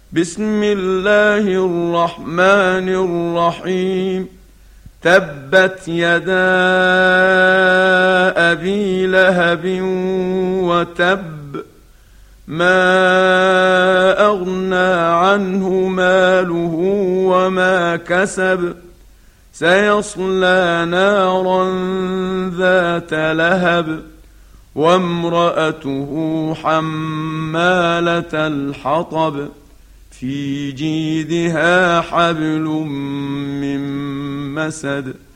بسم الله الرحمن الرحيم. تبت يدا أبي لهب وتب، ما أغنى عنه ماله وما كسب، سيصلى نارا ذات لهب، وامرأته حمالة الحطب، في جيدها حبل من مسد.